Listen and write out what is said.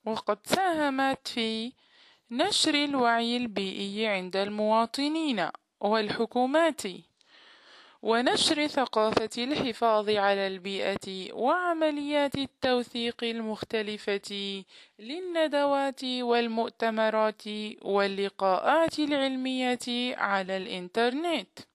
وقد ساهمت في نشر الوعي البيئي عند المواطنين والحكومات، ونشر ثقافة الحفاظ على البيئة، وعمليات التوثيق المختلفة للندوات والمؤتمرات واللقاءات العلمية على الإنترنت.